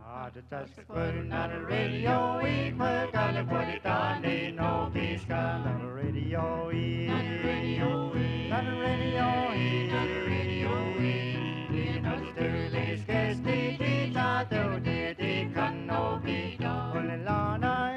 Just putting on the radio, we gotta put it on the no peace on the radio, on the radio, on the radio, on the radio, on the radio, scarce the teacher do the can no be done. Only Lana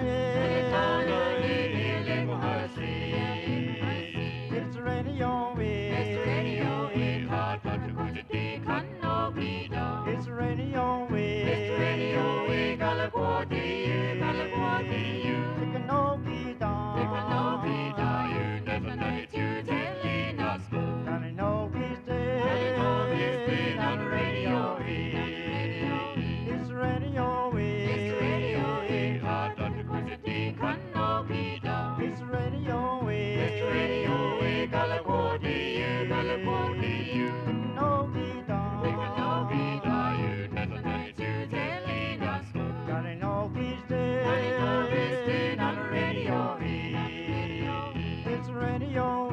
it's radio, it's radio, hard but to go to the can no be done. It's radio, it's radio, we gotta go to you, take a no be done, you never know it, you telling us go. Gonna know peace day, on the radio, it's radio, hard but to go to the can no be done. It's radio, we gotta go to you, no be done, you never know it, you telling us go. Gotta know peace day, on the radio, it's radio,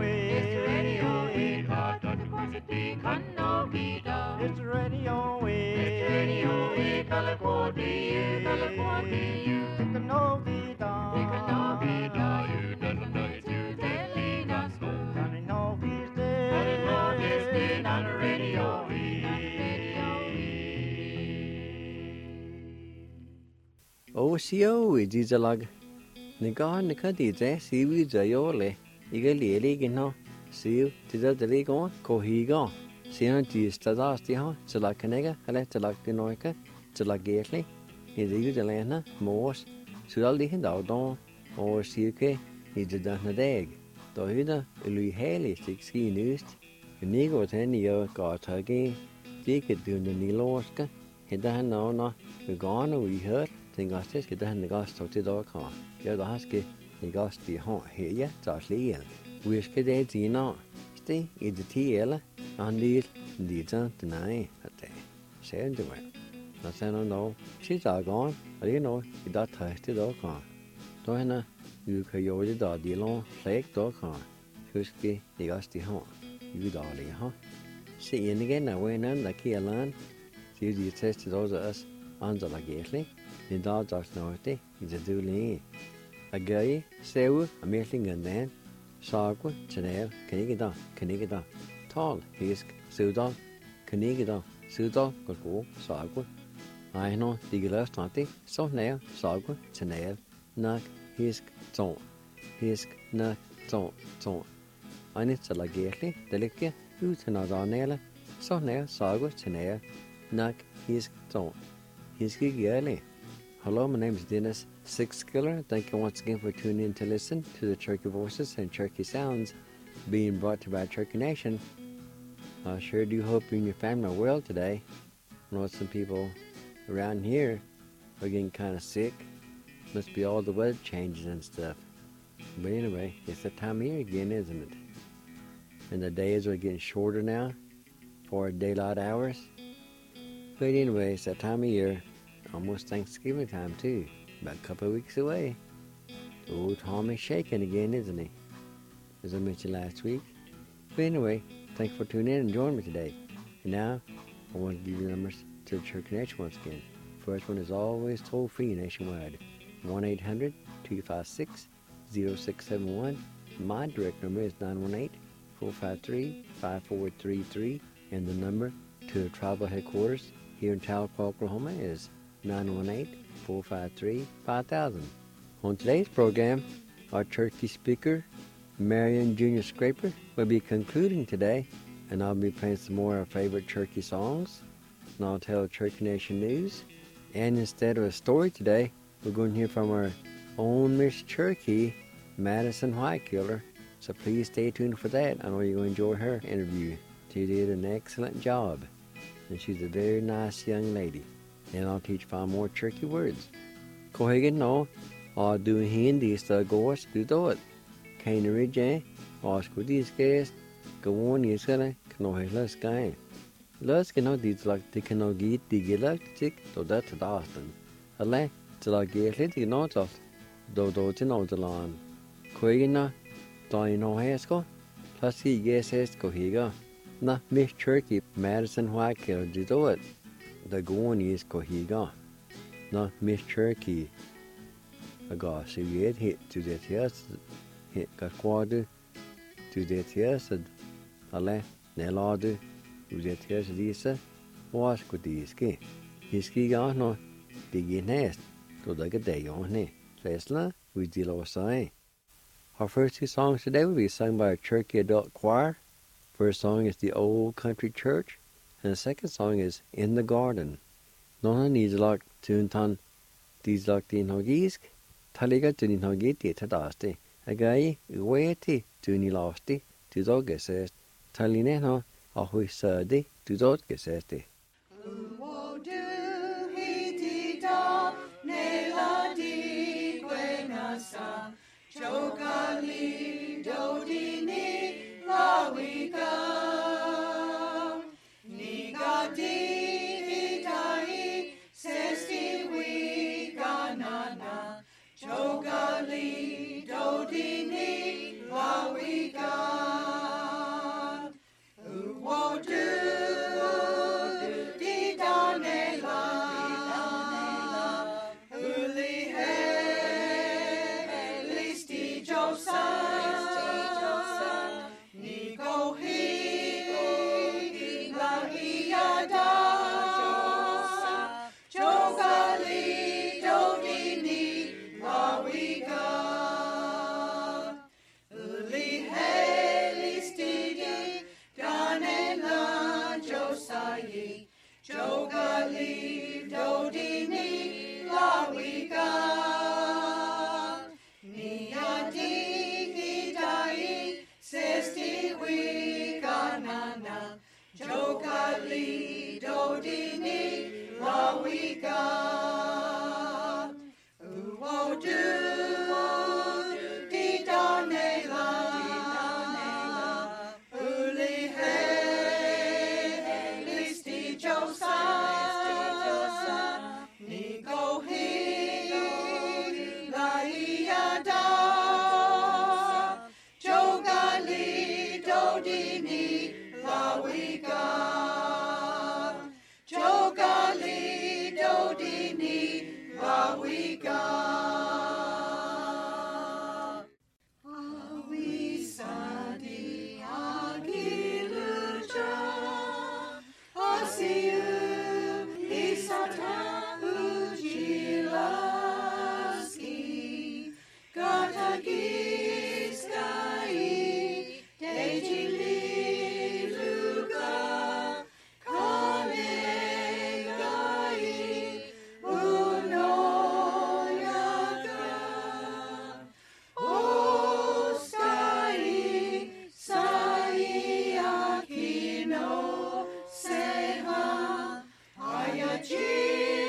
hard but to go to the can no be done. It's radio, we gotta go to you, take a no be done, you never know it, you telling us go. Gotta know peace day, on the radio. Siêu gì giờ lag, người có đi chơi siêu giờ yo le, cái lì lì cái nó siêu thì giờ đi có cô hi có, siêu nó chỉ ra thì ha, giờ lag cái này cái, hay là giờ lag cái nói cái, giờ lag ghét le, cái gì giờ lên na, mốt, siêu đi hiện đạo đó, siêu cái, thì giờ đang na đeg, đó hiện na, lui heli sixty news, cái này có thể nhiều có thời cái đường đi los cái, hiện tại nó cái gõ nó bị hết. Tingastes que dan negocio te do con. Yo das que negocio de hon heya tas legal. Wish que de dina. Ste I de tiela andil di tan tnai ate. Sen de well. Na sen no. Chi ta gon. Ali no I da tas te do con. To hena yu ke yo de da di lon lek do con. Wish que negocio de hon. Yu da le ha. Se in again na we nan da ki alan. Si di test those us anza la gesli. In da das norte is a duli. A gay, sew, a merling and then, sagwa, chanel, canigida, tall, hisk, sudal, canigida, sudal, go, sagwa. I know the glass twenty, so nail, sagwa, chanel, nak, hisk, nak, ton. I need to la gately, delicia, utanazanela, so nail, sagwa, chanel, nak, hisk, ton. Hiski girly. Hello, my name is Dennis Sixskiller. Thank you once again for tuning in to listen to the Cherokee Voices and Cherokee Sounds being brought to you by Cherokee Nation. I sure do hope you and your family are well today. I know some people around here are getting kind of sick. Must be all the weather changes and stuff. But anyway, it's that time of year again, isn't it? And the days are getting shorter now for daylight hours. But anyway, it's that time of year. Almost Thanksgiving time too, about a couple of weeks away. Old Tommy's shaking again, isn't he? As I mentioned last week. But anyway, thanks for tuning in and joining me today. And now, I want to give you the numbers to the Cherokee Nation once again. First one is always toll free nationwide. 1-800-256-0671. My direct number is 918-453-5433. And the number to the tribal headquarters here in Tahlequah, Oklahoma is 918-453-5000. On today's program, our Cherokee speaker, Marion Jr. Scraper, will be concluding today, and I'll be playing some more of our favorite Cherokee songs, and I'll tell Cherokee Nation news. And instead of a story today, we're going to hear from our own Miss Cherokee, Madison Whitekiller. So please stay tuned for that. I know you're going to enjoy her interview. She did an excellent job, and she's a very nice young lady. And I'll teach 5 more Cherokee words. Kohegan no, I'll do hindi sta goes do it. Kaina ridge, ask what these guys go on yesterday, Knohela sky. Lust cannot these like they cannot get the galactic to that to Austin. A lay till I get it, not of do to know the lawn. Kohegan no, no hasko, plus he guesses Kohiga. Na Miss Cherokee, Madison Whitekiller do it. The going is Kohiga. no Miss Cherokee. A go see it hit to the tears hit got quarter to the tears ale neladu to the tears Lisa was good iski. Iski ga no big nest to the day on ne. Lesla we deal say. Our first two songs today will be sung by a Cherokee adult choir. First song is The Old Country Church, and the second song is In the Garden. Nona needs like tuntan these like the Nogisk, Taliga to the Nogiti Tadaste, a guy, Ueti to Nilasti, to Dogesest, Talineno, a Huisadi, to Dodgesesti. Jogali dodini lawika nigadi itai sesti wika nana Jogali dodini lawika uwodu didanela Jogali dodini lawika niati itai sesti wika nana Jogali dodini lawika uwodu didanela Jogali dodini lawika Awisadi agiluja Asiu isata ujilaski Gatagiskai dejili luka Chi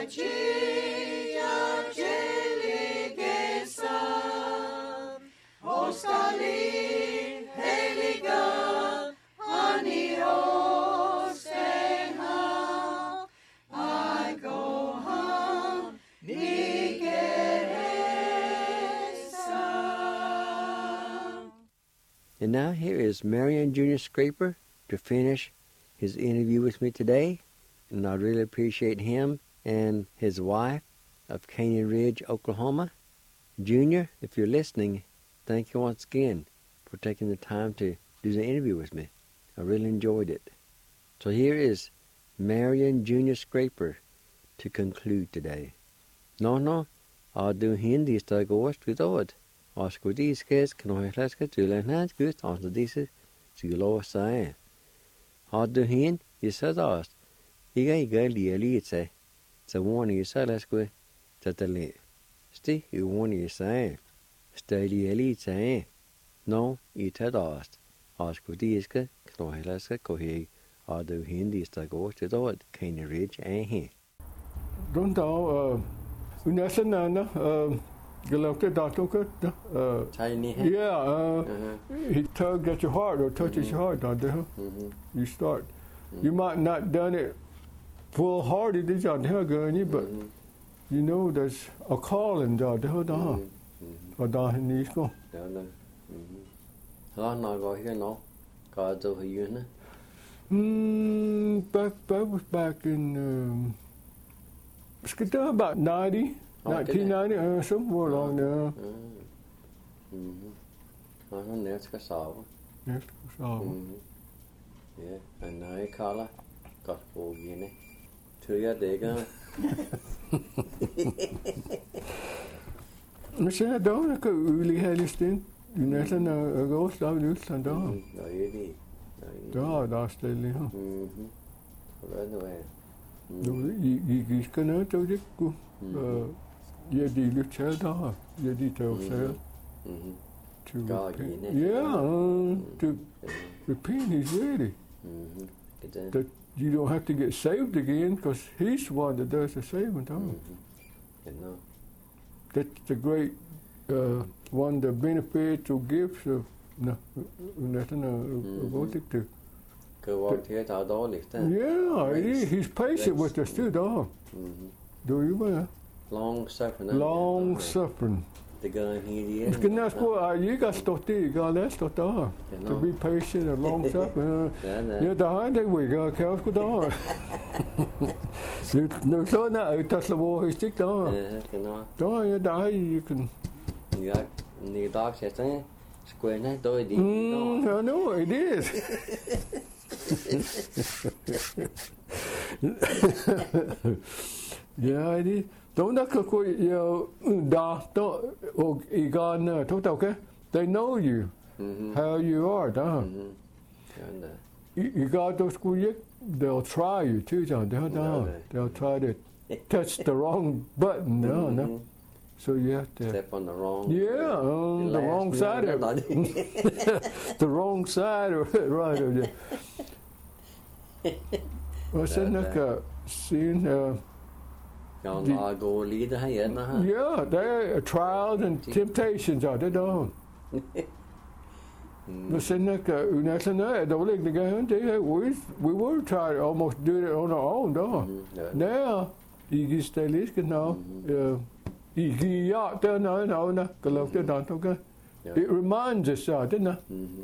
And now here is Marion Jr. Scraper to finish his interview with me today. And I really appreciate him and his wife of Canyon Ridge, Oklahoma. Junior, if you're listening, thank you once again for taking the time to do the interview with me. I really enjoyed it. So here is Marion Jr. Scraper to conclude today. No, I'll do Hindi sta ghost with it. Osco these kids can only let's get to learn how to go on the disease to lower sign. I'll do Hindi, you said us. You got it's a warning you said let's go to the late. Stay, you warn you say. Stay the elite say. No, you said us. Osco these kids can only let's go here. I'll do Hindi sta ghost with it. Canyon Ridge and here. Don't know, Galactic doctor could. Yeah, he tugged at your heart or touches your heart, don't they? You start. You might not done it full-hearted, but you know there's a calling, don't you? Or don't you need to go? How long ago here, no? God over you, Back in, about 90. 1990, somewhere along there. Next go solve. Next go solve. Yeah, and now you call it. Got for you, 2 years ago. Men sen då kan uligheten du nästan går stav ut sen då. Ja, det. Ja, där ställer jag. Vad är Du gick ska nu då det gå. Yeah, the little child, yeah, the child. To repent, he's ready. That you don't have to get saved again, because he's the one that does the saving. That's the great one, the benefit or gifts of nothing about it too. Yeah, he's patient with us too, dog. Do you know? Long suffering. Long suffering. The gun here. You got to be patient and long suffering. Yeah, the hand we got careful dog. No, so now touch the wall, he stick dog. Dog, you die, you can. You got the dog says, square night, do it. I know, it is. Yeah, it is. Don't look at they know you, how you are, You got those they'll try you too, they'll try to touch the wrong button, no. So you have to step on the wrong. The wrong side of it. The wrong side of it, right of it. What's in the scene? Yeah, they're trials and temptations out there, don't. We were trying to almost do it on our own, don't. Now, you stay listening now. It reminds us, didn't it?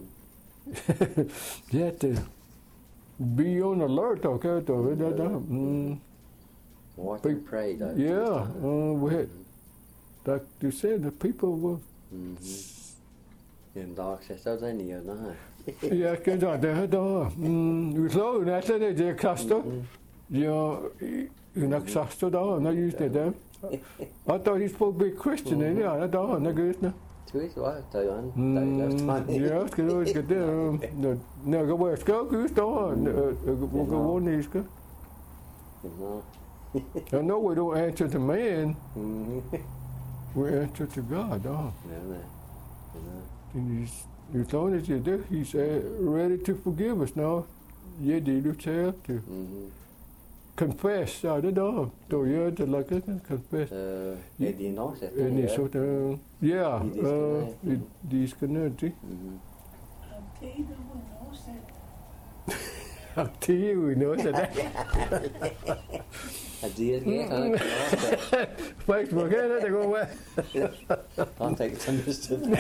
You have to be on alert, okay? Watch and pray, though. Yeah, we had, like you said, the people were. And dog says, so they need, Yeah, because they had you saw that they cluster. You know, cluster, no use them. I thought he's supposed to be a Christian, I don't know. Yeah, because always get there. No, go where go, goose, don't. We'll go on these. I know we don't answer to man. We answer to God, And he's long as you do, he's ready to forgive us now. Yeah, do you have to. confess. Det då. Då gör det like confess. Är det något sätt? Any sort of de ska ner till. Aktiv i något sätt. Det är det. Facebook det går med. Han tänker som just det.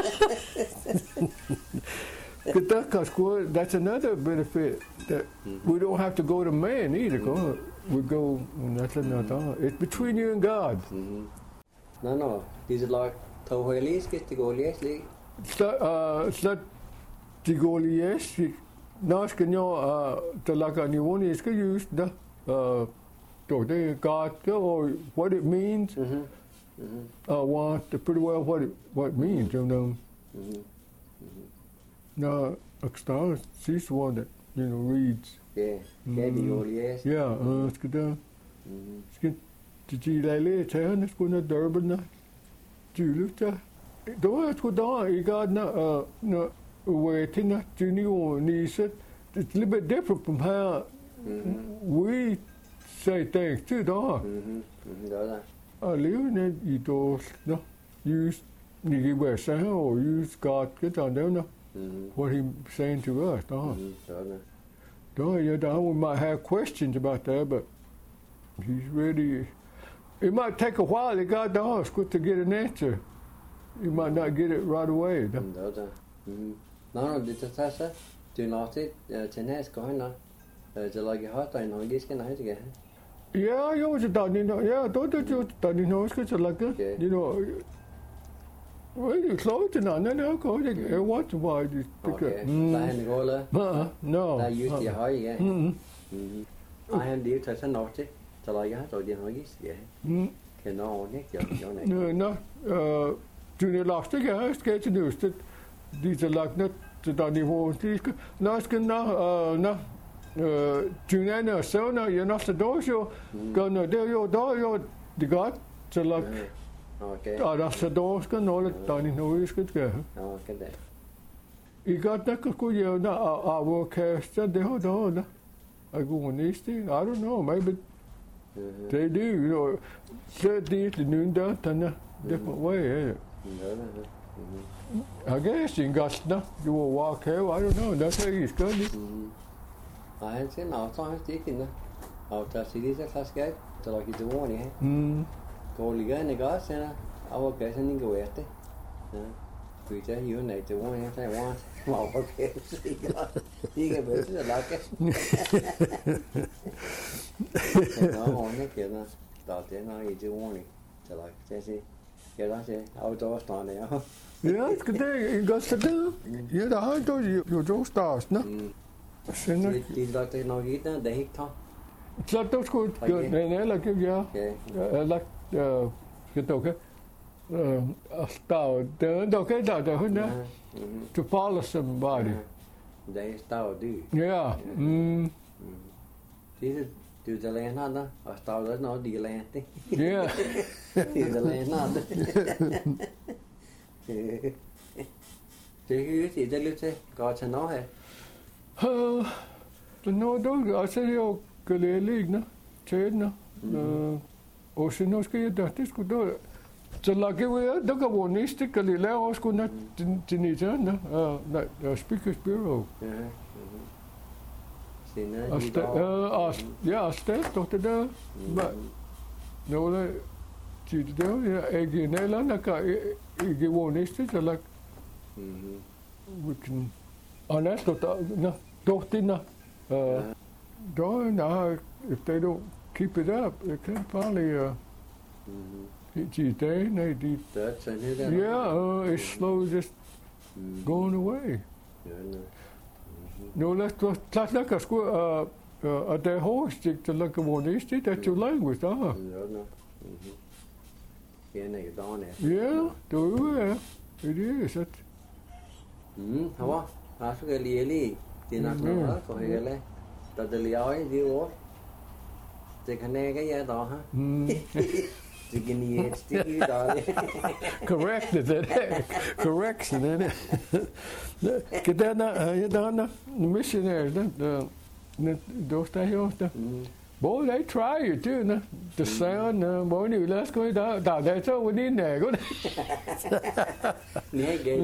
That's another benefit that we don't have to go to man either. We go. That's another. It's between you and God. No. These are like tohelis get to go lesli. Så de går lige. Når skal jeg der lager nivåen skal just da. So they got what it means. I want pretty well what it means, you know. Now, Akstar, she's the one that reads. Yeah, yes. Yeah, skal der. Skal de lejlighed til hende skulle na Durban Julia. Da var sgu da I got na waiting na junior niece. It's a little bit different from how we say things too, da. I live in those no use you were saying or use God get on there no. What he's saying to us, we might have questions about that, but he's really. It might take a while. They got to ask to get an answer. You might not get it right away. No, det är så. Du låter till nästa gång då. Det lagar hot och någon gissar nej det. Ja, jag så där ni då det ni nog ska så lägga. Well, you're close to none. No, go. I want to buy this. Okay. Lähen går det. No. Där just det har jag. I am det så något. Så lagar hot och det har gissar. Kan någon inte No. Du last det ska till just det. Det är lagt så där nivå. Det ska nå Junena såna jag nästa dag så kan det då det går så lagt. Okay. Ja, så då ska något där ni nu ska gå. Ja, kan det. I got that could you our cast det har då. I go on this thing. I don't know, maybe they do, so they noon that in a different way. I guess in Gustna you will walk here. I don't know. That's how he's good. I had seen out on sticking there. Out at cities at last guy to like it's a warning. Gå ligga in the gas and I will get in go at it. We tell you need to warn if I want. Well, okay. You can be a like it. No, on it, you know. Start there now, it's a warning. To like, Jesse, get out there, outdoors down there. Yeah, it's good day. You got to do. Yeah, the high door, you don't start, no? These like the no eat the hit top. Så det skulle gøre den like like cái okay start the okay that the to follow somebody they start do yeah this do the land hả đó start nó đi land đi yeah đi the land hả thì cái lúc thế có cho nó hay no đâu I say yo que le ligna chedna o se no ska jag det skulle då så lage vi då kan vi nästa kan lära oss kunna till ni sen speakers bureau ja ställt då det där no det till det jag i Nederland kan jag gå nästa så lag vi kan annars då tina if they don't keep it up, it can probably each day. It's slowly just going away. No, that's like a school. At their host, to look at one east, that's your language, Yeah, it is. How I forget really. Thì nó nói có hiểu lẽ, tao tự lioi đi ô, thì cái này cái gì đó ha, thì cái này thì cái đó. Corrected it, correction in it. Cái đó nó missionaries đó, those days đó, Boy, they try you too. No? The sound, boy, you let's go down there. So we need there. Go. Nghe ghê.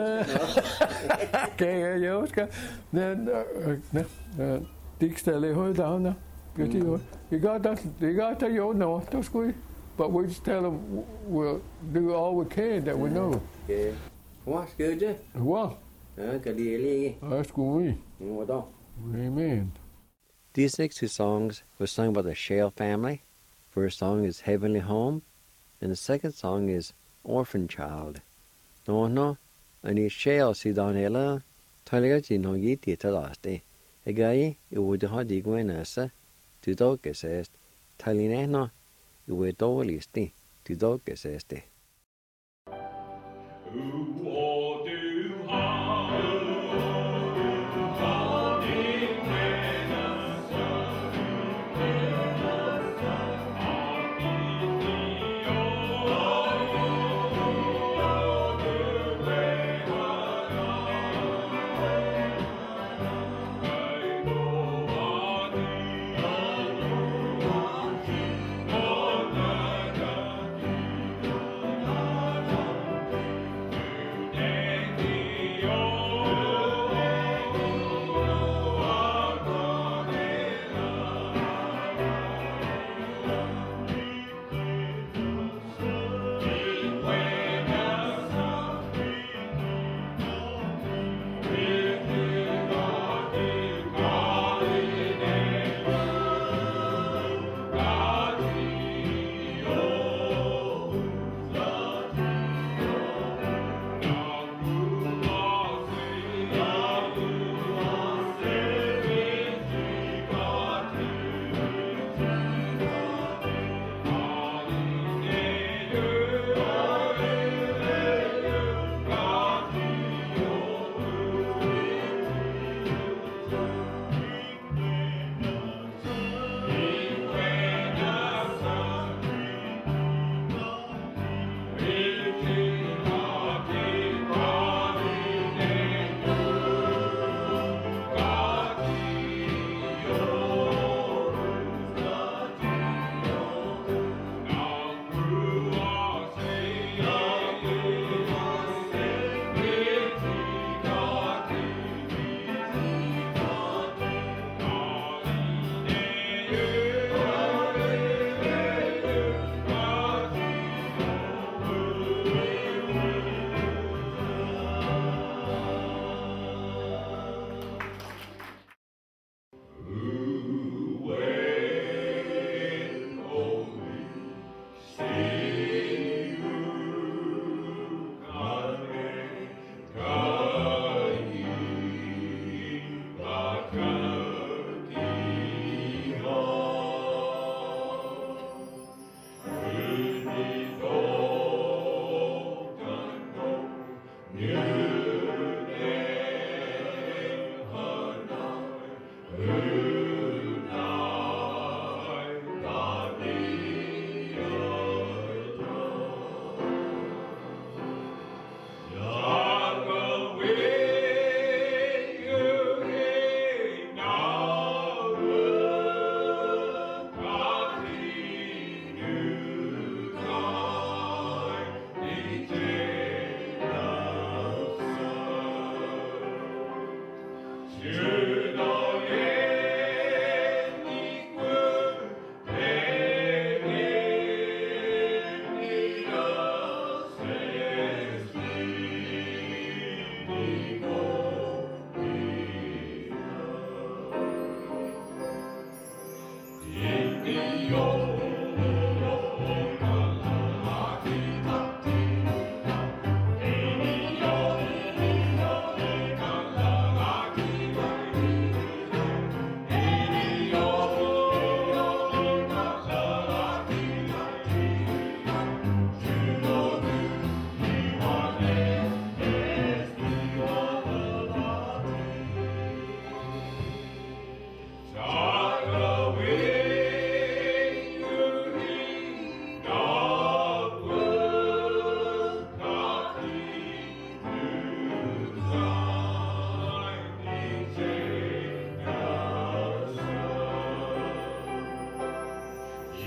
Okay, you then dig steadily hold down now. You got that. You got that. You know, that's good. But we just tell them we'll do all we can that we know. Okay. Quá good chứ. Well, Cái đi đi. that's good. Ngồi đó. Amen. These next two songs were sung by the Shale family. First song is Heavenly Home, and the second song is Orphan Child. No, and Shale si down here, Taliga no yiti to last day. A guy, it would have the guenasa, to dog says, Talinano, it would dolisti, to dog says.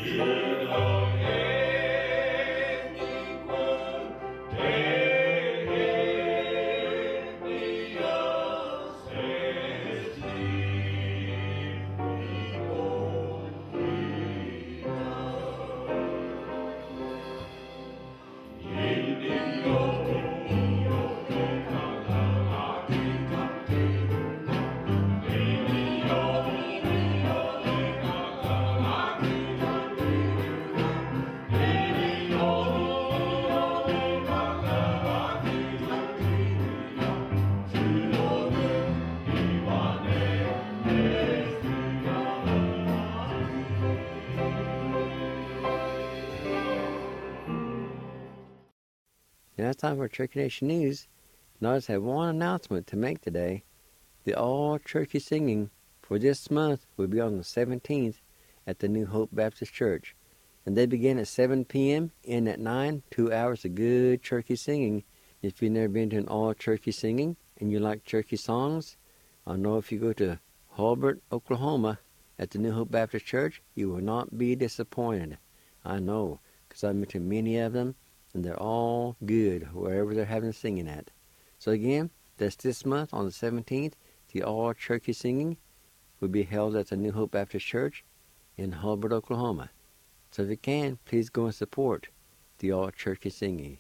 Now it's time for Turkey Nation News. And I just have one announcement to make today. The All Turkey Singing for this month will be on the 17th at the New Hope Baptist Church. And they begin at 7 p.m. and at 9, 2 hours of good turkey singing. If you've never been to an all turkey singing and you like turkey songs, I know if you go to Hulbert, Oklahoma at the New Hope Baptist Church, you will not be disappointed. I know, because I've been to many of them, and they're all good wherever they're having singing at. So again, that's this month on the 17th. The all turkey singing will be held at the New Hope Baptist Church in Hulbert, Oklahoma. So if you can, please go and support the all turkey singing.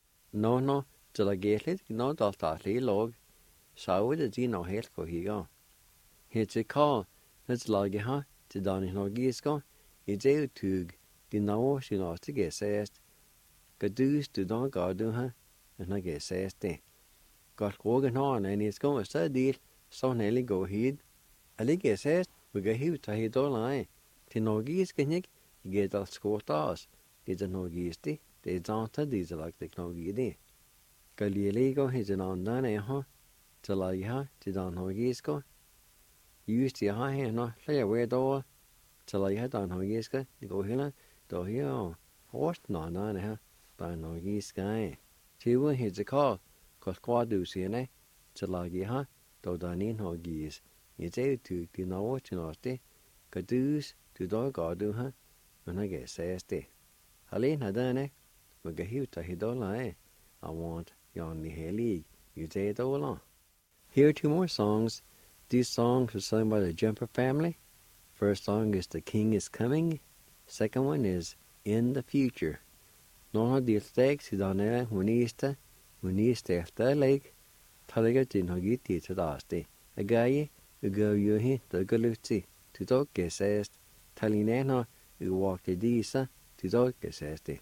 No, til a gætligt, no daltatli log, sauer det de no helt ko higa. Helt til kall, nets lage ha, til dani no giska, I det tug, de no synaste gesest, gadus du don gadu ha, na gesest det. Got rogen han en isko a sadil, so nelly go hid. Ali gesest, we ga hiu ta hidolai, til no giska nik, get al skotas, de no gisti, de zanta de like the no gidi. Galileo his an on nane ha, till I ha, til don no gisko. Used to ha no, lay away door, till I had on no giska, go hilla, do here, horse no nane ha, by no giska. Chiwa his a call, cause quadu sine, till I ha, do danin no gis. It's a to know what you know, gadus to dog gadu ha, when I get says de. Halin had done it, we get here to hidola. I want yon the heli, you say it all on. Here are two more songs. These songs are sung by the Jumper family. First song is The King is Coming. Second one is In the Future. No de steaks is on there when after lake. Taliga din hogiti to dasti. A guy who go you hit the galuti to dog says Talinena who walked the disa to dog says de.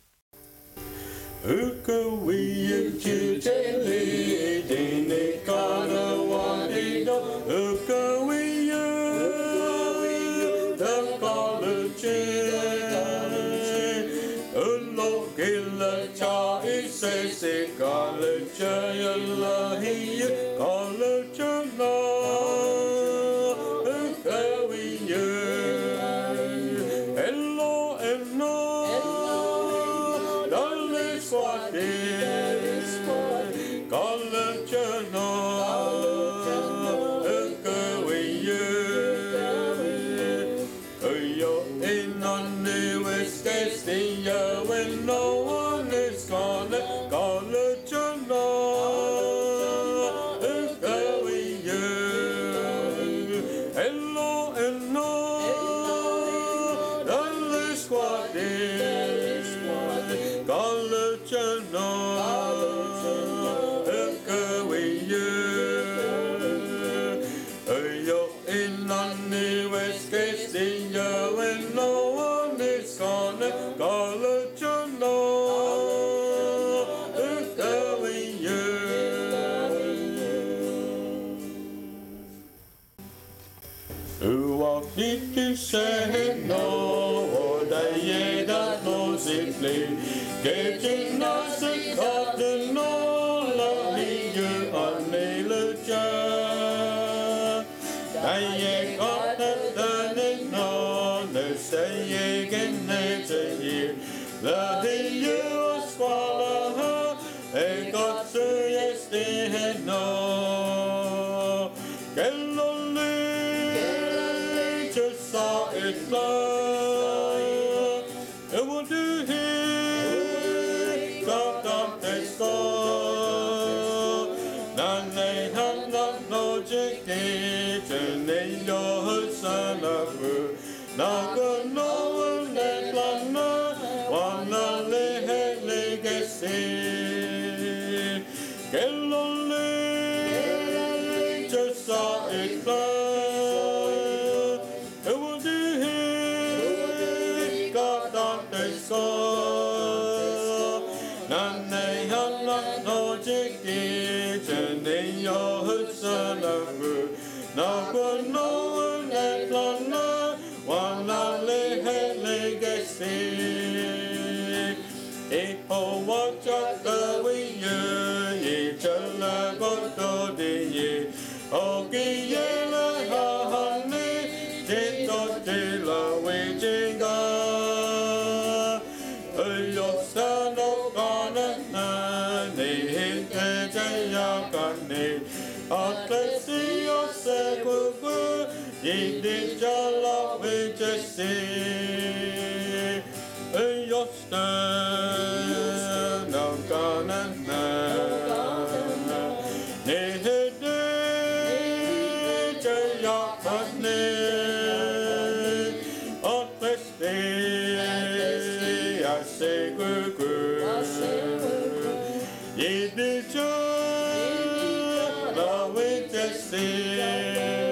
chiki chene yo sanafu naga no ne plana wana le legacy kelole just saw it fly it would be got on the soul nane hana no chiki chene yo sanafu naga no ne plana wana legacy e po wacha the we ye chala go de ye o ki ye la ha ne je to de la we jinga yo sa no kana na ne he te ya ka ne a te si yo se ku ye de jala we just say yo sta no kana na ne he de ya ka ne a te si I say ku ye de jala we just say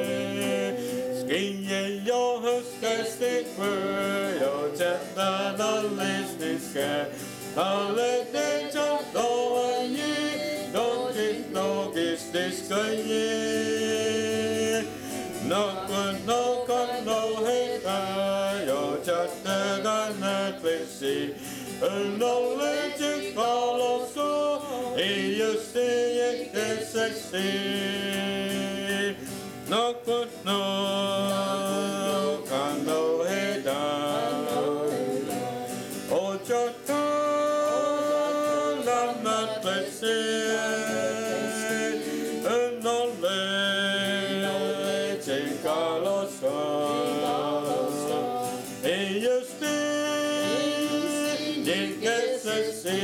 yo chata no listening sky I'll let them jump no ye don't it no this guy no good no con no hate yo chata gonna play no legend follow so you say it sexy no good no can no head down oh chata la not let's say no le take carlos e you stay get sexy.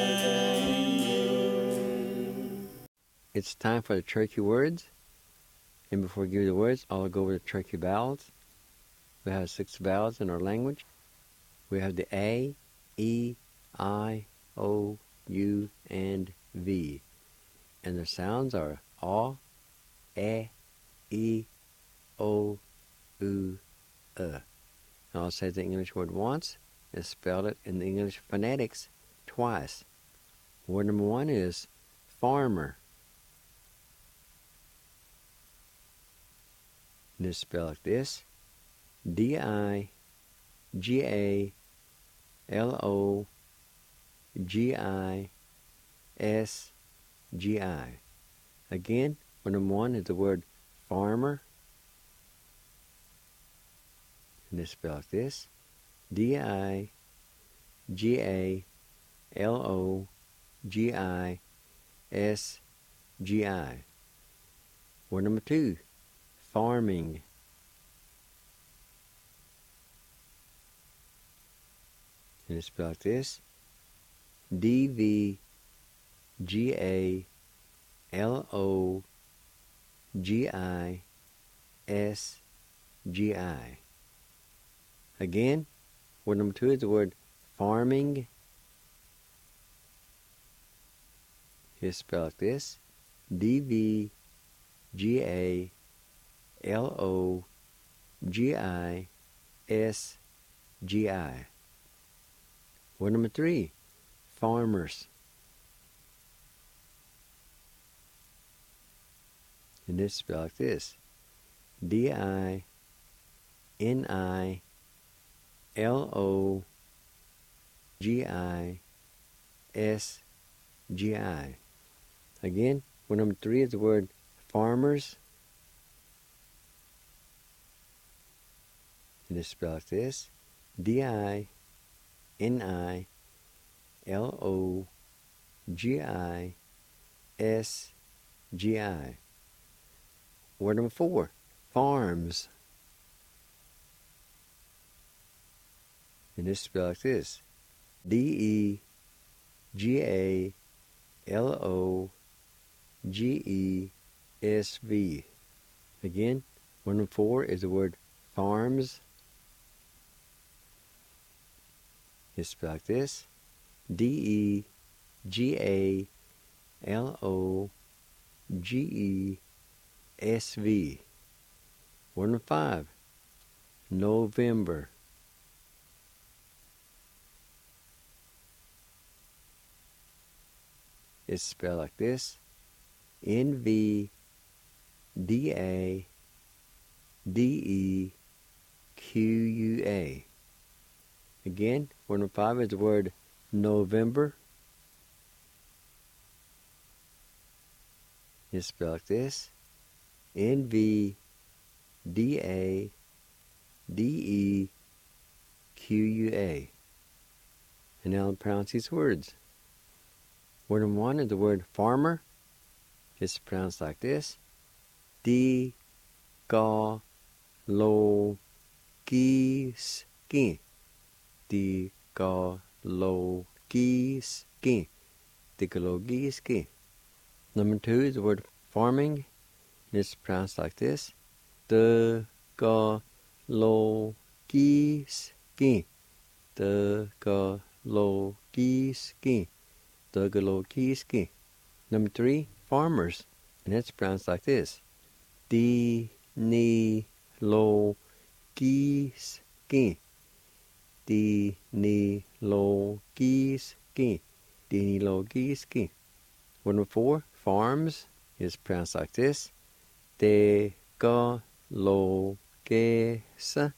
It's time for the Cherokee words. And before I give you the words, I'll go over the Cherokee vowels. We have 6 vowels in our language. We have the A, E, I, O, U, and V. And the sounds are A, E, O, U, And I'll say the English word once and spell it in the English phonetics twice. Word number 1 is farmer. And it's spelled like this: D-I-G-A-L-O-G-I-S-G-I. Again, word number 1 is the word farmer. And it's spelled like this: D-I-G-A-L-O-G-I-S-G-I. Word number 2, farming. And it's spelled like this: D-V-G-A-L-O-G-I-S-G-I. Again, word number 2 is the word farming. It's spelled like this: D-V-G-A-L-O-G-I-S-G-I. Word number 3, farmers. And it's spelled like this: D-I-N-I-L-O-G-I-S-G-I. Again, word number 3 is the word farmers. And it's spelled like this: D-I-N-I-L-O-G-I-S-G-I. Word number 4, farms. And it's spelled like this: D-E-G-A-L-O-G-E-S-V. Again, 1 and 4 is the word farms. It's spelled like this: DEGALOGESV. 1 and 5, November. It's spelled like this: NVDADEQUA. Again, 1 and 5 is the word November. It's spelled like this: NVDADEQUA. And now I'll pronounce these words. 1 and 1 is the word farmer. It's pronounced like this: D-Ga-Lo-Gi-Ski. D-Ga-Lo-Gi-Ski. D-Ga-Lo-Gi-Ski. Number 2 is the word farming. It's pronounced like this: D-Ga-Lo-Gi-Ski. D-Ga-Lo-Gi-Ski. D-Ga-Lo-Gi-Ski. Number 3, farmers. And it's pronounced like this: D-Ni-Lo-Gi-Ski. D-Ni-Lo-Gi-Ski. D-Ni-Lo-Gi-Ski. 1 and 4, farms, is pronounced like this: De-Ga-Lo-Ge-Se.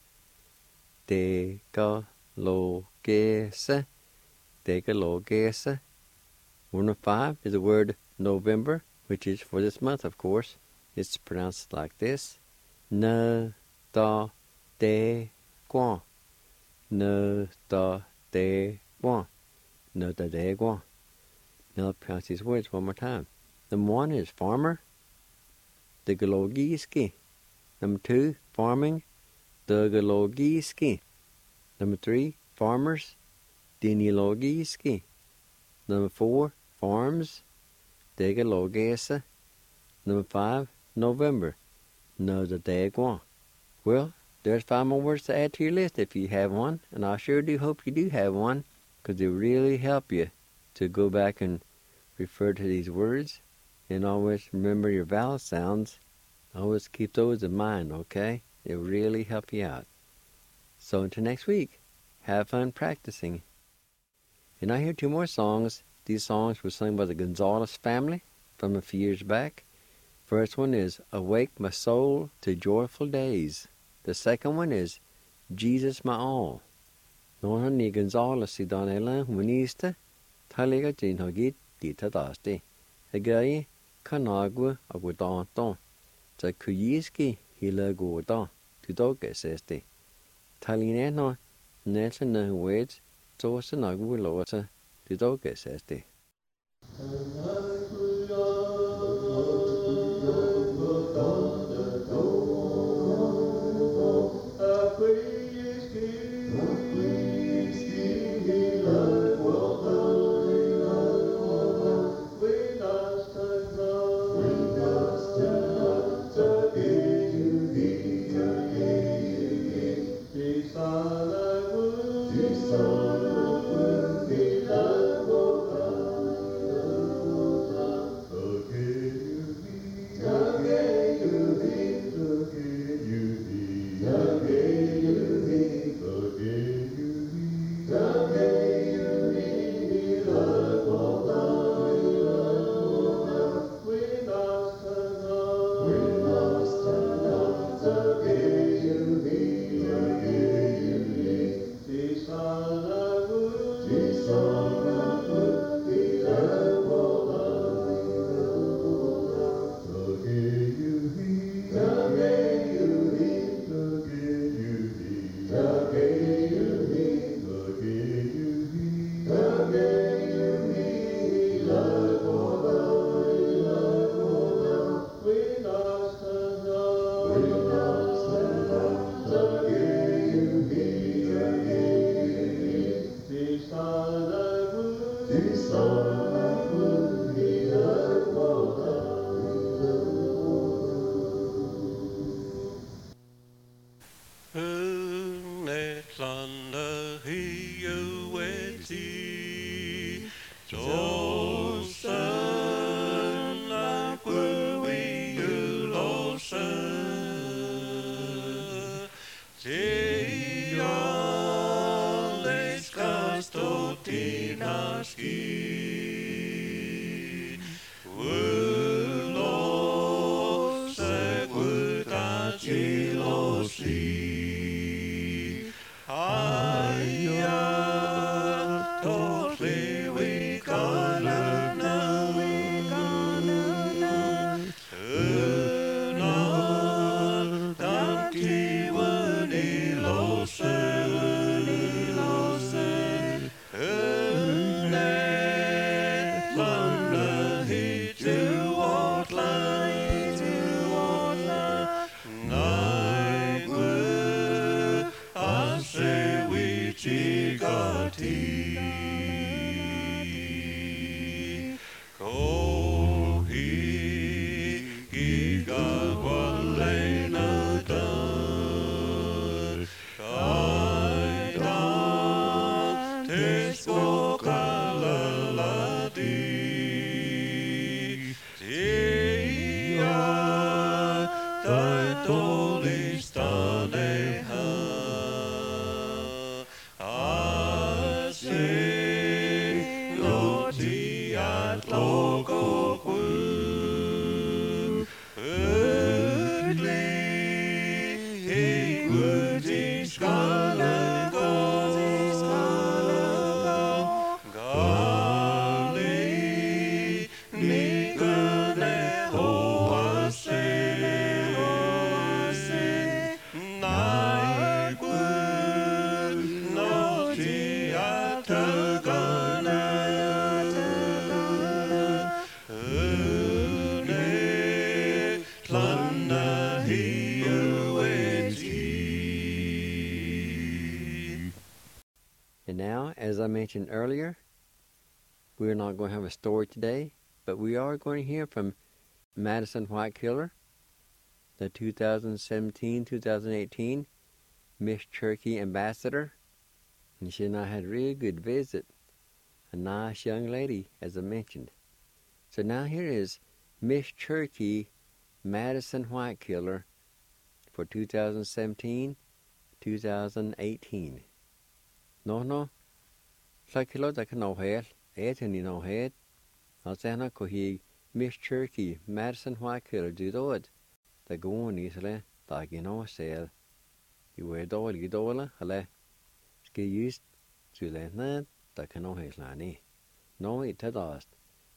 De-Ga-Lo-Ge-Se. De-Ga-Lo-Ge-Se. 1 and 5 is the word November, which is for this month, of course. It's pronounced like this: Ne-Da-De-Guan. Ne-Da-De-Guan. Ne-Da-De-Guan. Now I'll pronounce these words one more time. Number 1 is farmer, De-Ga-Lo-Gi-Ski. Number 2, farming, De-Ga-Lo-Gi-Ski. Number 3, farmers, De-Ni-Lo-Gi-Ski. Number 4, farms, De-Ga-Lo-Ge-Se. Number 5, November, Ne-Da-De-Guan. Well, there's 5 more words to add to your list if you have one, and I sure do hope you do have one, because they really help you to go back and refer to these words, and always remember your vowel sounds. Always keep those in mind, okay? They'll really help you out. So until next week, have fun practicing. And I hear 2 more songs. These songs were sung by the Gonzalez family from a few years back. First one is Awake My Soul to Joyful Days. The second one is Jesus My All. Noha ni Gonzalez si Donela humanista, Taliga Jin Hogit di Tadasti. Again, Kanagua Agudanton. The Kuyiski Hila Godan, to Doga Sesti. Talinano, Nelson Weds, Tosa Nagulosa, to Doga Sesti. Sala ueti cho sơn la quê vi yu lo sơn te ya les casto tinaski And now, as I mentioned earlier, we're not going to have a story today, but we are going to hear from Madison White Killer, the 2017-2018 Miss Cherokee Ambassador. And she and I had a really good visit. A nice young lady, as I mentioned. So now here is Miss Cherokee Madison White Killer for 2017-2018. No, sa kilo da ka no head, ni no head. I'll say na ko he Miss Cherokee Madison White Killer do it. Da go on isle, da gino sel. You wear dola, hale. Ski used to let na da ka no head lani. No it tadast.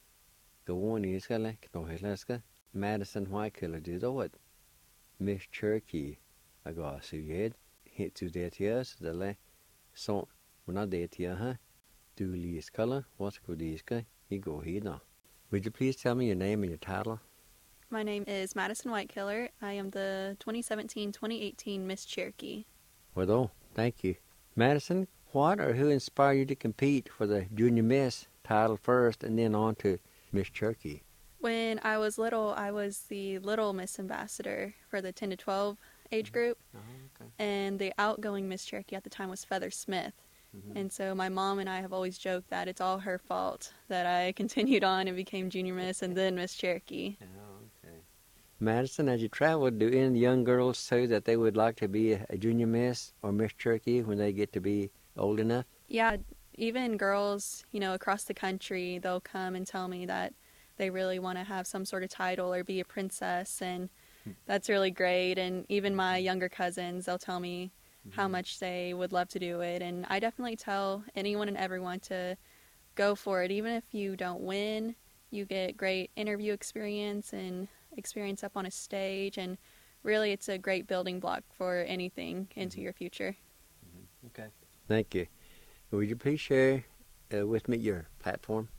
Go on isle, no head laska. Madison White Killer do it. Miss Cherokee, I got so yet hit to that years the le. So when I did here, do least color, what's good is guy, he go here now. Would you please tell me your name and your title? My name is Madison White Killer. I am the 2017-2018 Miss Cherokee. Well, thank you. Madison, what or who inspired you to compete for the Junior Miss title first and then on to Miss Cherokee? When I was little, I was the Little Miss Ambassador for the 10 to 12 age group. Oh, okay. And the outgoing Miss Cherokee at the time was Feather Smith. And so my mom and I have always joked that it's all her fault that I continued on and became Junior Miss and then Miss Cherokee. Oh, okay. Madison, as you traveled, do any young girls say that they would like to be a Junior Miss or Miss Cherokee when they get to be old enough? Yeah, even girls, across the country, they'll come and tell me that they really want to have some sort of title or be a princess, and that's really great. And even my younger cousins, they'll tell me how much they would love to do it. And I definitely tell anyone and everyone to go for it. Even if you don't win, you get great interview experience and experience up on a stage. And really, it's a great building block for anything into your future. Okay. Thank you. Would you please share with me your platform?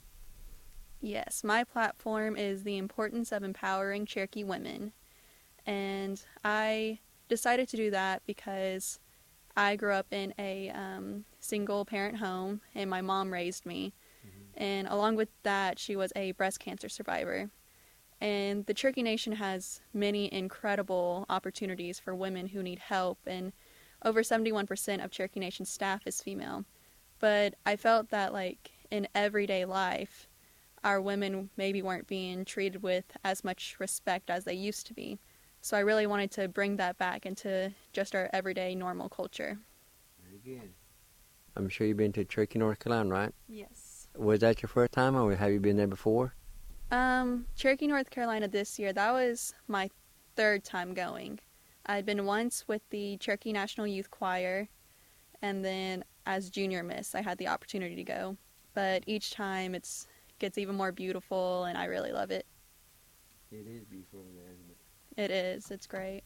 Yes, my platform is the importance of empowering Cherokee women. And I decided to do that because I grew up in a single-parent home, and my mom raised me. And along with that, she was a breast cancer survivor. And the Cherokee Nation has many incredible opportunities for women who need help, and over 71% of Cherokee Nation staff is female. But I felt that, like, in everyday life, our women maybe weren't being treated with as much respect as they used to be. So I really wanted to bring that back into just our everyday normal culture. Very good. I'm sure you've been to Cherokee, North Carolina, right? Yes. Was that your first time, or have you been there before? Cherokee, North Carolina this year, that was my third time going. I'd been once with the Cherokee National Youth Choir, and then as junior miss, I had the opportunity to go. But each time it gets even more beautiful, and I really love it. It is beautiful there, isn't it? It is. It's great.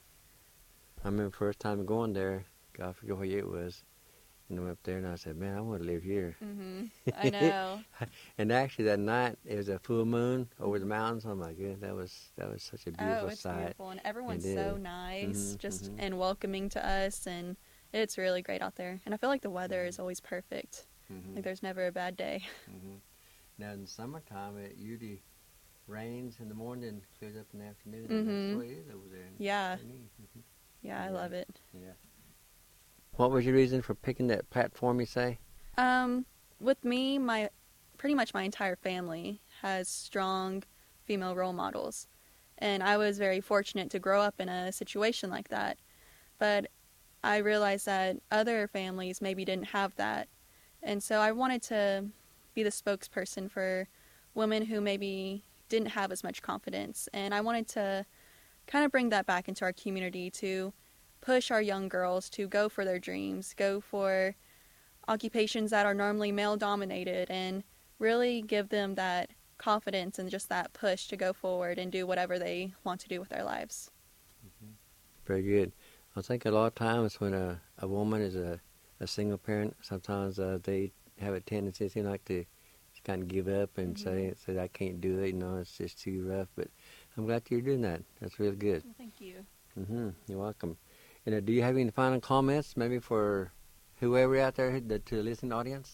I remember first time going there, I forget what year it was, and I went up there and I said, man, I want to live here. I know. And actually that night, it was a full moon over the mountains. Oh my goodness, that was such a beautiful It's sight. beautiful, and everyone's It so is. nice, just mhm. and welcoming to us, and it's really great out there. And I feel like the weather is always perfect. Like there's never a bad day. Now in the summertime, it usually rains in the morning and clears up in the afternoon. Mhm. That's the way it is over there. Yeah. Very neat. Yeah, I love it. Yeah. What was your reason for picking that platform, you say? With me, pretty much my entire family has strong female role models, and I was very fortunate to grow up in a situation like that. But I realized that other families maybe didn't have that, and so I wanted to be the spokesperson for women who maybe didn't have as much confidence, and I wanted to kind of bring that back into our community to push our young girls to go for their dreams, go for occupations that are normally male dominated, and really give them that confidence and just that push to go forward and do whatever they want to do with their lives. Very good. I think a lot of times when a woman is a single parent, sometimes they have a tendency to like to kind of give up and say I can't do it, it's just too rough. But I'm glad you're doing that. That's really good. Well, thank you. You're welcome. And do you have any final comments, maybe for whoever out there, to the listening audience?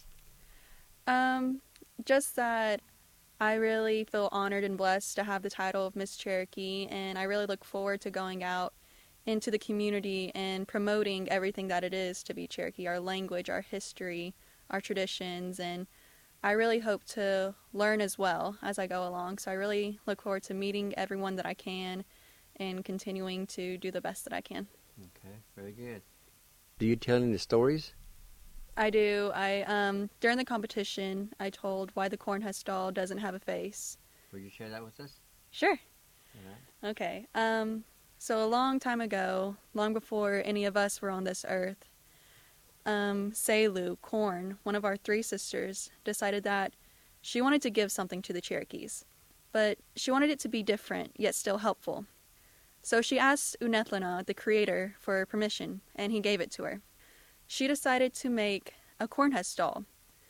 Just that I really feel honored and blessed to have the title of Miss Cherokee, and I really look forward to going out into the community and promoting everything that it is to be Cherokee, our language, our history, our traditions, and I really hope to learn as well as I go along. So I really look forward to meeting everyone that I can and continuing to do the best that I can. Okay, very good. Do you tell any stories? I do. During the competition, I told why the Cornhusk doll doesn't have a face. Will you share that with us? Sure. All right. Okay. So a long time ago, long before any of us were on this earth, Selu, Corn, one of our three sisters, decided that she wanted to give something to the Cherokees, but she wanted it to be different, yet still helpful. So she asked Unethlana, the creator, for permission, and he gave it to her. She decided to make a Cornhusk doll.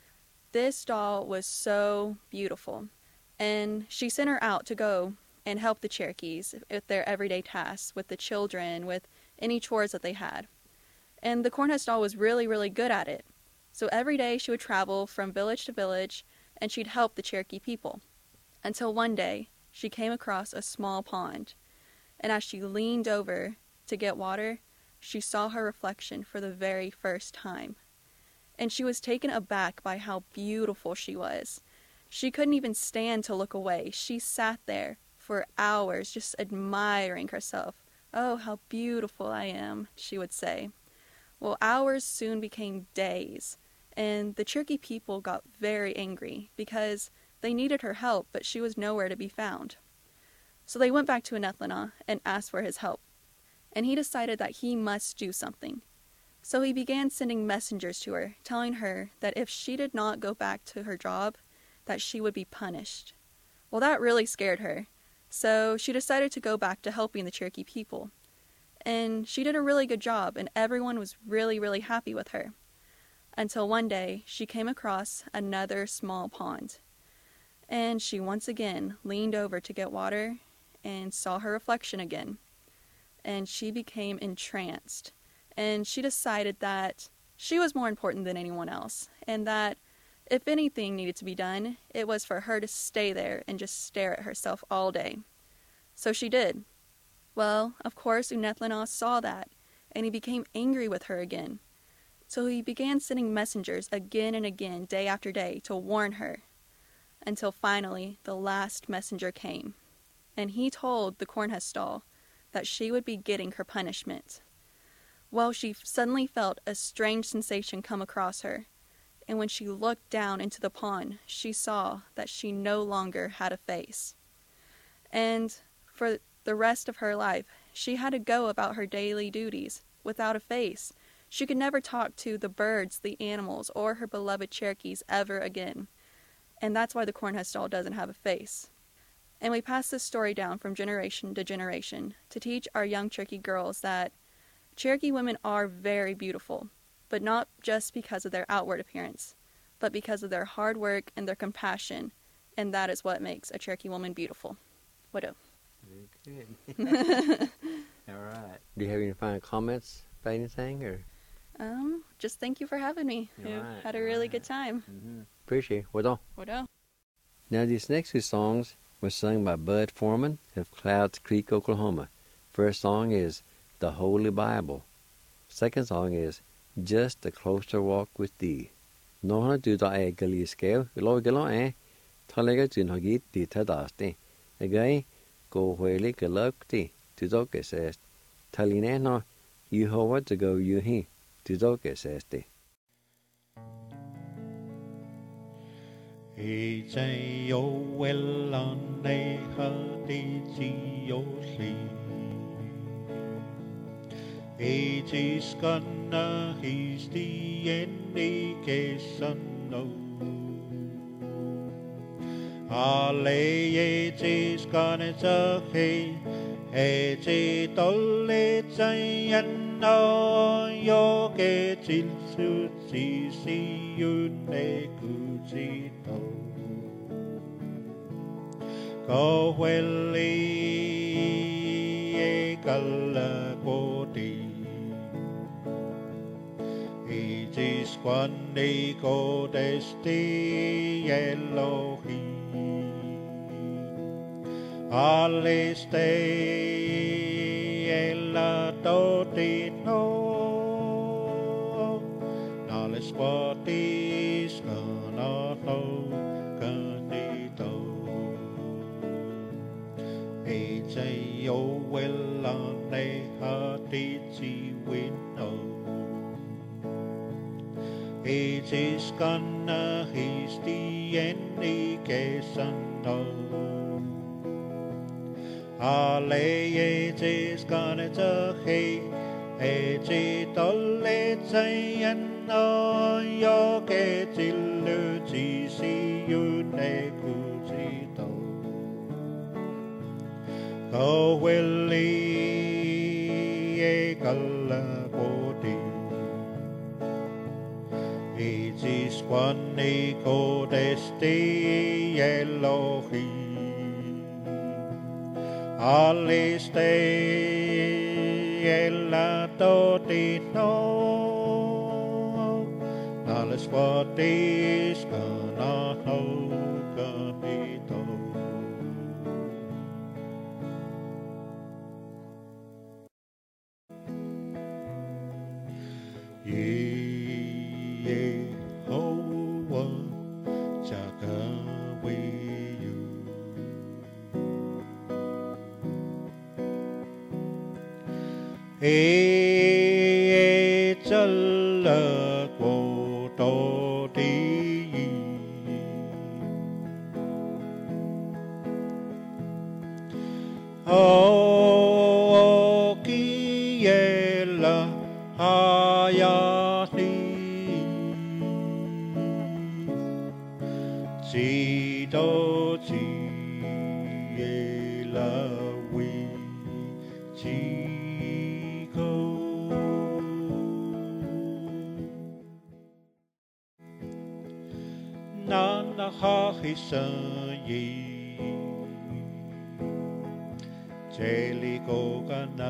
This doll was so beautiful, and she sent her out to go and help the Cherokees with their everyday tasks, with the children, with any chores that they had. And the Cornhusk doll was really, really good at it. So every day she would travel from village to village, and she'd help the Cherokee people. Until one day, she came across a small pond. And as she leaned over to get water, she saw her reflection for the very first time. And she was taken aback by how beautiful she was. She couldn't even stand to look away. She sat there for hours just admiring herself. "Oh, how beautiful I am," she would say. Well, hours soon became days, and the Cherokee people got very angry because they needed her help, but she was nowhere to be found. So they went back to Unethlana and asked for his help, and he decided that he must do something. So he began sending messengers to her, telling her that if she did not go back to her job, that she would be punished. Well, that really scared her, so she decided to go back to helping the Cherokee people. And she did a really good job, and everyone was really, really happy with her. Until one day, she came across another small pond. And she once again leaned over to get water and saw her reflection again. And she became entranced. And she decided that she was more important than anyone else, and that if anything needed to be done, it was for her to stay there and just stare at herself all day. So she did. Well, of course, Unethlana saw that, and he became angry with her again. So he began sending messengers again and again, day after day, to warn her, until finally the last messenger came, and he told the cornhusk doll that she would be getting her punishment. Well, she suddenly felt a strange sensation come across her, and when she looked down into the pond, she saw that she no longer had a face. And for the rest of her life, she had to go about her daily duties without a face. She could never talk to the birds, the animals, or her beloved Cherokees ever again. And that's why the cornhusk doll doesn't have a face. And we pass this story down from generation to generation to teach our young Cherokee girls that Cherokee women are very beautiful, but not just because of their outward appearance, but because of their hard work and their compassion, and that is what makes a Cherokee woman beautiful. Widow. Very good. All right. Do you have any final comments about anything, or? Just thank you for having me. All We right, had a all really right. good time. Appreciate it. Widow. Widow. Now, these next two songs were sung by Bud Foreman of Clouds Creek, Oklahoma. First song is The Holy Bible. Second song is Just a Closer Walk with Thee. Nohana duda e galiskeo, lo galo e, talega junhagi di tadaste. Again, go whaley galukti, tudoke says. Taline no, you hova to go you he, tudoke says. E te o wela nei ha te ti o li. E te skana his the eni ke sano. Ale e te skana ta he, e te tole te ano yo ke tilsu ti si yu ne ku ti to. Ko weli e kala koti e te squanne ko desti Elohi aleste ela toti no nale squati skana no kanito e te o wela ne ha ti ti wino e te skana his ti eni ke sano ale e te skana ta he e te tole te ano yo ke ti lu ti si yu ne ku ti to ko weli e kala koti e te squanne ko desti Elohi aliste ela toti no nale squati skana no kanito Yehovah jaga wiyu e chala ko to di o ki ela hayati si do ti ela wi ti ko nana ha hisan yi Jeli ko kana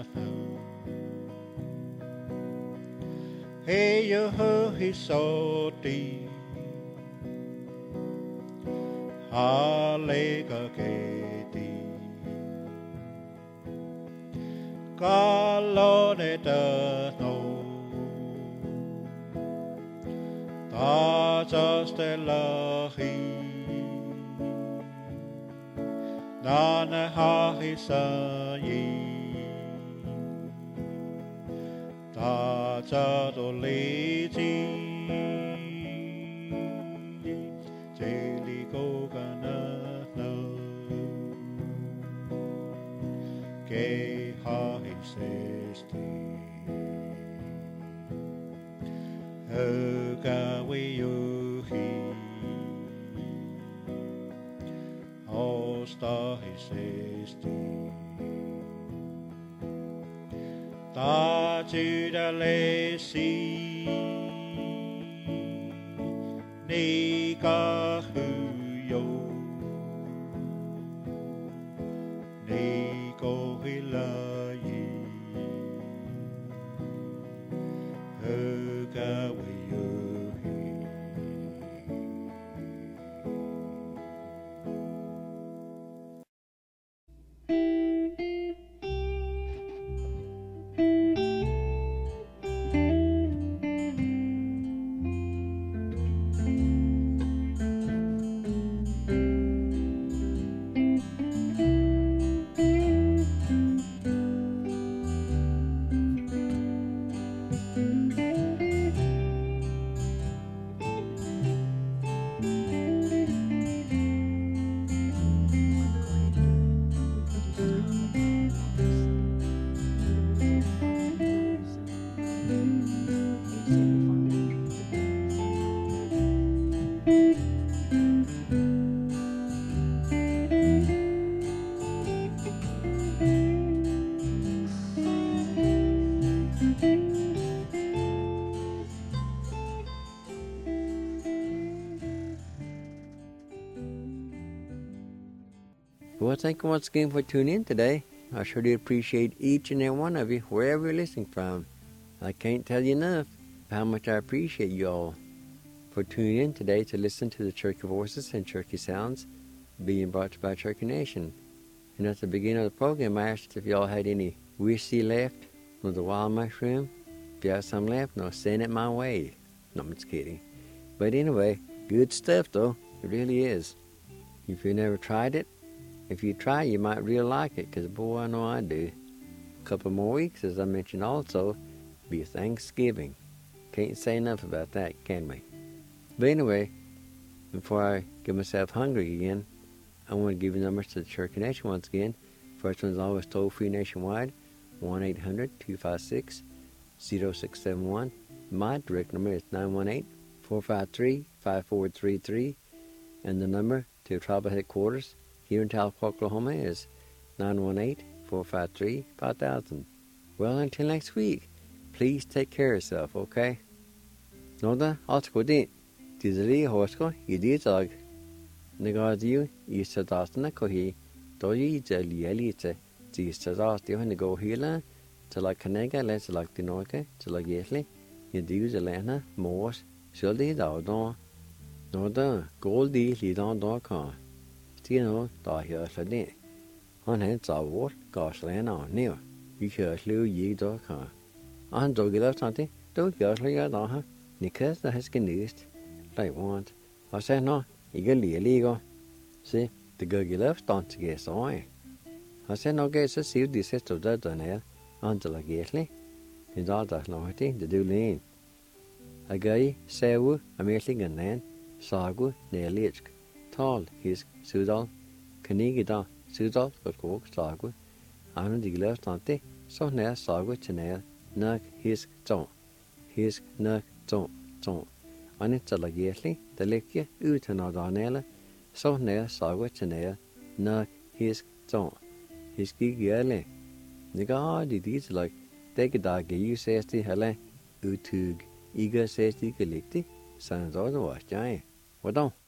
Hey yo ho hisoti Hale ka keti Kalo ne ta no stelahi Nana hahisayi Ta doliti Jeli gogana no Ke hahisesti Hoga wiyuhi Osta hisesti Ta juda lesi Ni kahuyo Ni kohilayi Hoga wiyuhi Well, thank you once again for tuning in today. I sure do appreciate each and every one of you, wherever you're listening from. I can't tell you enough how much I appreciate you all for tuning in today to listen to the Cherokee Voices and Cherokee Sounds being brought to you by Cherokee Nation. And at the beginning of the program, I asked if y'all had any whiskey left from the wild mushroom. If you have some left, no, send it my way. No, I'm just kidding. But anyway, good stuff though. It really is. If you never tried it, if you try, you might really like it, because boy, I know I do. A couple more weeks, as I mentioned also, be Thanksgiving. Can't say enough about that, can we? But anyway, before I get myself hungry again, I want to give you numbers to the Cherokee Nation once again. First one's always toll-free nationwide, 1-800-256-0671. My direct number is 918-453-5433. And the number to tribal headquarters here in Tahlequah, Oklahoma is 918-453-5000. Well, until next week, please take care of yourself, okay? Noda, alskodi, tizali hosko, yidizag. Negadiu, yisadastana kohi, doyi jalielite, tisadasti ho hila, tala kanega, let's like dinoke, tala yesli, yidiu zelena, mors, shuldi daudon. Noda, goldi lidon.com. Stino, da hirsladi. Han hen zavort, gaslena, neo. Hirslu yi.com. Han dogilaf tanti, do hirslu daha. Nikas the Heskinist, like want. I said no, you get illegal. See, the guggy left don't get so. I said no, get a seal the sister of that done until I get me. In all that nothing to do lean. A guy, Sewu, a meeting and then, Sagu, Nelisk, tall, his Sudal, Kanigida, Sudal, but walk Sagu. I know the left tante, so near Sagu to nail, nug his zone. His nug zone. On it till a the lick ut and Ardanella, so near Sagu to nail, nug his zone. His gig yelling. The god did like take a dog, you says the helle, utug, eager says the galicti, sons otherwise giant. What don't?